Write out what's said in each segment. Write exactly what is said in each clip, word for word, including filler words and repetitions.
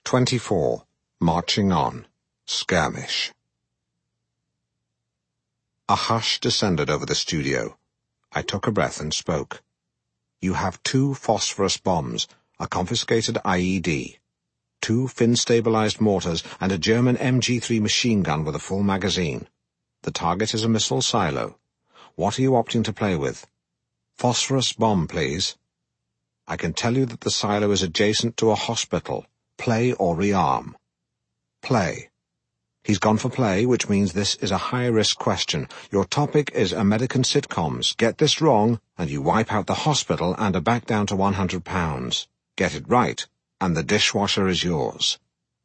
twenty-four. Marching On. Skirmish. A hush descended over the studio. I took a breath and spoke. You have two phosphorus bombs, a confiscated I E D, two fin-stabilized mortars, and a German M G three machine gun with a full magazine. The target is a missile silo. What are you opting to play with? Phosphorus bomb, please. I can tell you that the silo is adjacent to a hospital. Play or rearm. Play. He's gone for play, which means this is a high-risk question. Your topic is American sitcoms. Get this wrong, and you wipe out the hospital and are back down to one hundred pounds. Get it right, and the dishwasher is yours.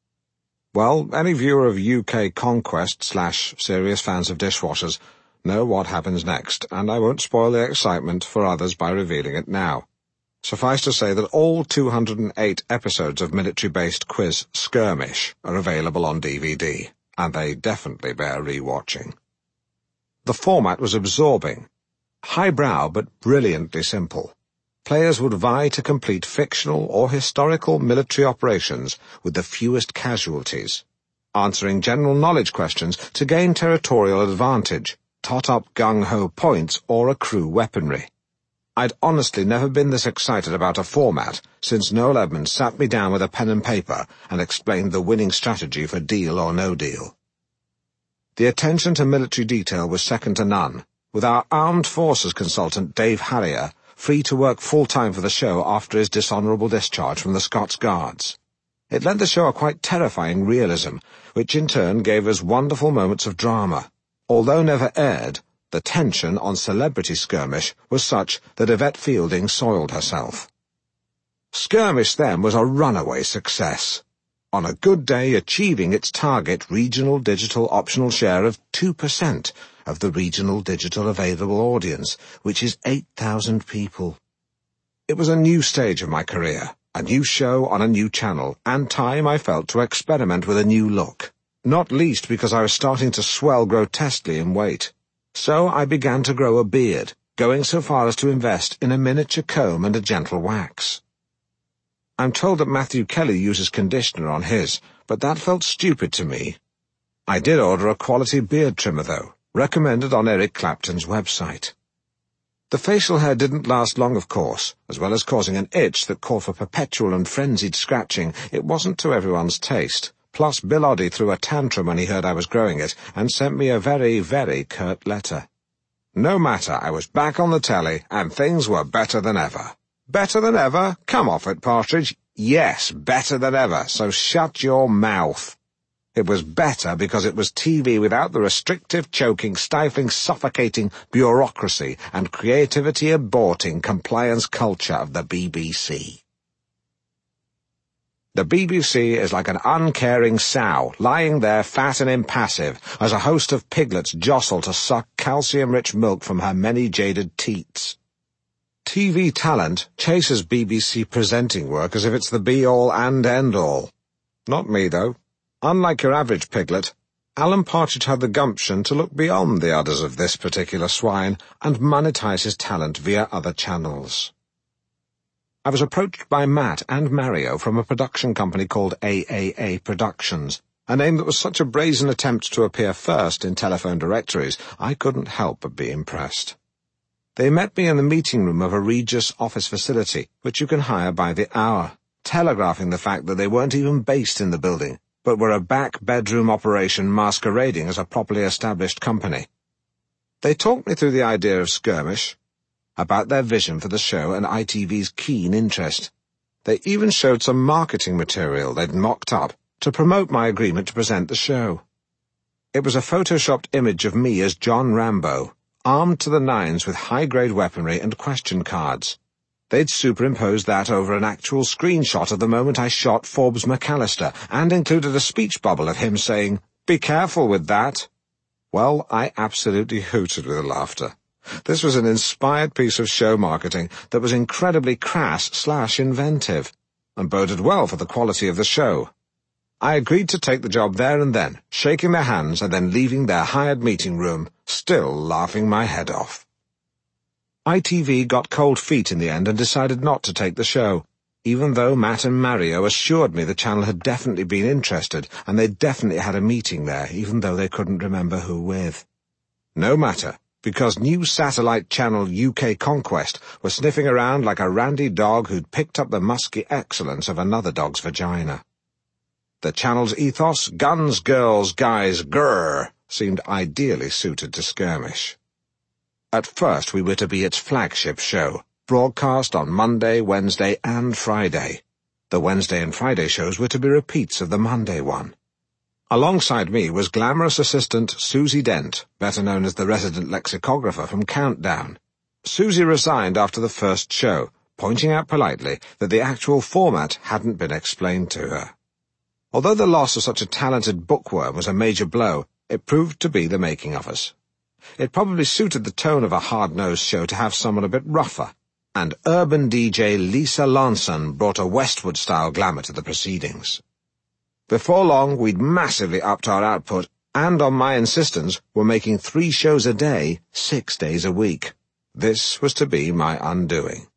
Well, any viewer of U K conquest slash serious fans of dishwashers know what happens next, and I won't spoil the excitement for others by revealing it now. Suffice to say that all two hundred eight episodes of military-based quiz Skirmish are available on D V D, and they definitely bear re-watching. The format was absorbing, highbrow but brilliantly simple. Players would vie to complete fictional or historical military operations with the fewest casualties, answering general knowledge questions to gain territorial advantage, tot up gung-ho points, or accrue weaponry. I'd honestly never been this excited about a format since Noel Edmonds sat me down with a pen and paper and explained the winning strategy for Deal or No Deal. The attention to military detail was second to none, with our armed forces consultant Dave Harrier free to work full-time for the show after his dishonourable discharge from the Scots Guards. It lent the show a quite terrifying realism, which in turn gave us wonderful moments of drama. Although never aired, the tension on Celebrity Skirmish was such that Yvette Fielding soiled herself. Skirmish then was a runaway success, on a good day achieving its target regional digital optional share of two percent of the regional digital available audience, which is eight thousand people. It was a new stage of my career, a new show on a new channel, and time, I felt, to experiment with a new look, not least because I was starting to swell grotesquely in weight. So I began to grow a beard, going so far as to invest in a miniature comb and a gentle wax. I'm told that Matthew Kelly uses conditioner on his, but that felt stupid to me. I did order a quality beard trimmer, though, recommended on Eric Clapton's website. The facial hair didn't last long, of course. As well as causing an itch that called for perpetual and frenzied scratching, it wasn't to everyone's taste. Plus, Bill Oddie threw a tantrum when he heard I was growing it, and sent me a very, very curt letter. No matter, I was back on the telly, and things were better than ever. Better than ever? Come off it, Partridge. Yes, better than ever, so shut your mouth. It was better because it was T V without the restrictive, choking, stifling, suffocating bureaucracy and creativity-aborting compliance culture of the B B C. The B B C is like an uncaring sow, lying there fat and impassive, as a host of piglets jostle to suck calcium-rich milk from her many jaded teats. T V talent chases B B C presenting work as if it's the be-all and end-all. Not me, though. Unlike your average piglet, Alan Partridge had the gumption to look beyond the udders of this particular swine and monetize his talent via other channels. I was approached by Matt and Mario from a production company called A A A Productions, a name that was such a brazen attempt to appear first in telephone directories, I couldn't help but be impressed. They met me in the meeting room of a Regis office facility, which you can hire by the hour, telegraphing the fact that they weren't even based in the building, but were a back-bedroom operation masquerading as a properly established company. They talked me through the idea of Skirmish, about their vision for the show and I T V's keen interest. They even showed some marketing material they'd mocked up to promote my agreement to present the show. It was a photoshopped image of me as John Rambo, armed to the nines with high-grade weaponry and question cards. They'd superimposed that over an actual screenshot of the moment I shot Forbes McAllister and included a speech bubble of him saying, "Be careful with that." Well, I absolutely hooted with laughter. This was an inspired piece of show marketing that was incredibly crass slash inventive, and boded well for the quality of the show. I agreed to take the job there and then, shaking their hands and then leaving their hired meeting room, still laughing my head off. I T V got cold feet in the end and decided not to take the show. even though Matt and Mario assured me the channel had definitely been interested and they'd definitely had a meeting there, even though they couldn't remember who with. No matter, because new satellite channel U K Conquest was sniffing around like a randy dog who'd picked up the musky excellence of another dog's vagina. The channel's ethos, guns, girls, guys, grrr, seemed ideally suited to Skirmish. At first we were to be its flagship show, broadcast on Monday, Wednesday, and Friday. The Wednesday and Friday shows were to be repeats of the Monday one. Alongside me was glamorous assistant Susie Dent, better known as the resident lexicographer from Countdown. Susie resigned after the first show, pointing out politely that the actual format hadn't been explained to her. Although the loss of such a talented bookworm was a major blow, it proved to be the making of us. It probably suited the tone of a hard-nosed show to have someone a bit rougher, and urban D J Lisa Lanson brought a Westwood-style glamour to the proceedings. Before long, we'd massively upped our output, and on my insistence, were making three shows a day, six days a week. This was to be my undoing.